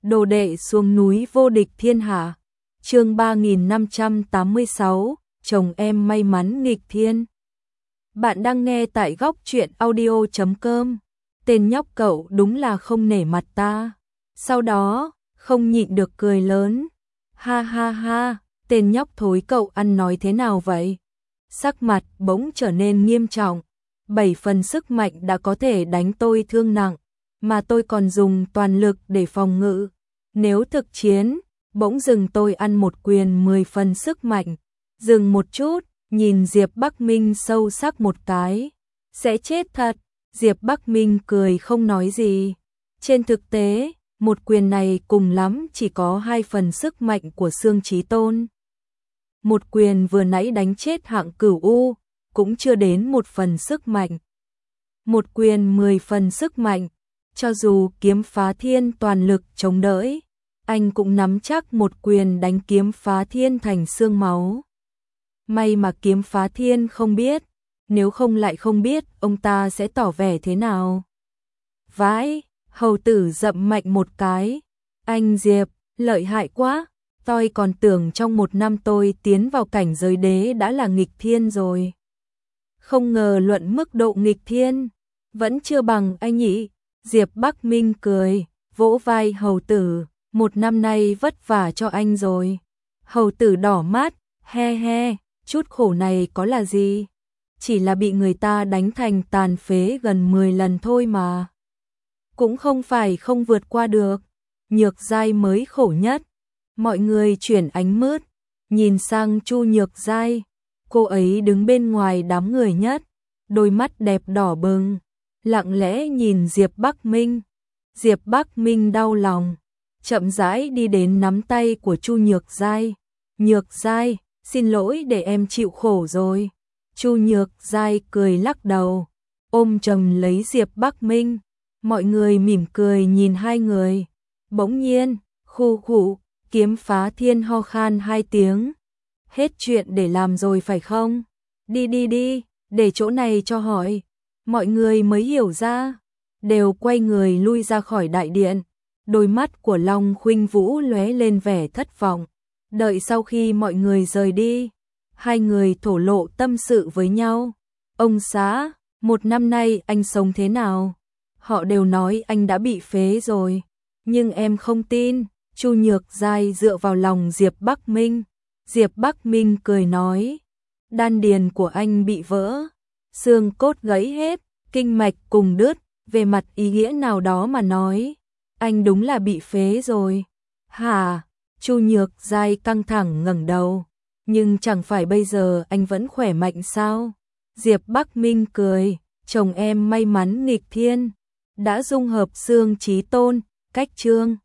Đồ đệ xuống núi vô địch thiên hạ. Chương 3586, chồng em may mắn nghịch thiên. Bạn đang nghe tại góc truyện audio.com. Tên nhóc cậu đúng là không nể mặt ta. Sau đó, không nhịn được cười lớn. Ha ha ha, tên nhóc thối cậu ăn nói thế nào vậy? Sắc mặt bỗng trở nên nghiêm trọng. 7 phần sức mạnh đã có thể đánh tôi thương nặng, mà tôi còn dùng toàn lực để phòng ngự. Nếu thực chiến, bỗng dừng tôi ăn một quyền 10 phần sức mạnh. Dừng một chút, nhìn Diệp Bắc Minh sâu sắc một cái. Sẽ chết thật. Diệp Bắc Minh cười không nói gì. Trên thực tế, một quyền này cùng lắm chỉ có 2 phần sức mạnh của Xương Chí Tôn. Một quyền vừa nãy đánh chết Hạng Cửu U, cũng chưa đến 1 phần sức mạnh. Một quyền 10 phần sức mạnh, cho dù Kiếm Phá Thiên toàn lực chống đỡ, anh cũng nắm chắc một quyền đánh Kiếm Phá Thiên thành xương máu. May mà Kiếm Phá Thiên không biết, nếu không lại không biết ông ta sẽ tỏ vẻ thế nào. Vãi, hầu tử dậm mạnh một cái. Anh Diệp, lợi hại quá, tôi còn tưởng trong 1 năm tôi tiến vào cảnh giới đế đã là nghịch thiên rồi. Không ngờ luận mức độ nghịch thiên, vẫn chưa bằng anh nhỉ. Diệp Bắc Minh cười, vỗ vai hầu tử, 1 năm nay vất vả cho anh rồi. Hầu tử đỏ mắt, he he, chút khổ này có là gì? Chỉ là bị người ta đánh thành tàn phế gần 10 lần thôi mà. Cũng không phải không vượt qua được, Nhược Giai mới khổ nhất. Mọi người chuyển ánh mứt, nhìn sang Chu Nhược Giai. Cô ấy đứng bên ngoài đám người nhất, đôi mắt đẹp đỏ bừng, lặng lẽ nhìn Diệp Bắc Minh. Diệp Bắc Minh đau lòng, chậm rãi đi đến nắm tay của Chu Nhược Giai. Nhược Giai, xin lỗi để em chịu khổ rồi. Chu Nhược Giai cười lắc đầu, ôm chầm lấy Diệp Bắc Minh. Mọi người mỉm cười nhìn hai người. Bỗng nhiên, khu khụ, Kiếm Phá Thiên ho khan 2 tiếng. Hết chuyện để làm rồi phải không? Đi đi đi, để chỗ này cho hỏi. Mọi người mới hiểu ra, đều quay người lui ra khỏi đại điện. Đôi mắt của Long Khuynh Vũ lóe lên vẻ thất vọng. Đợi sau khi mọi người rời đi, hai người thổ lộ tâm sự với nhau. Ông xã, 1 năm nay anh sống thế nào? Họ đều nói anh đã bị phế rồi, nhưng em không tin. Chu Nhược Giai dựa vào lòng Diệp Bắc Minh. Diệp Bắc Minh cười nói, đan điền của anh bị vỡ, xương cốt gãy hết, kinh mạch cùng đứt, về mặt ý nghĩa nào đó mà nói, anh đúng là bị phế rồi. Hả? Chu Nhược Giai căng thẳng ngẩng đầu, nhưng chẳng phải bây giờ anh vẫn khỏe mạnh sao? Diệp Bắc Minh cười, chồng em may mắn nghịch thiên, đã dung hợp Xương Chí Tôn, cách chương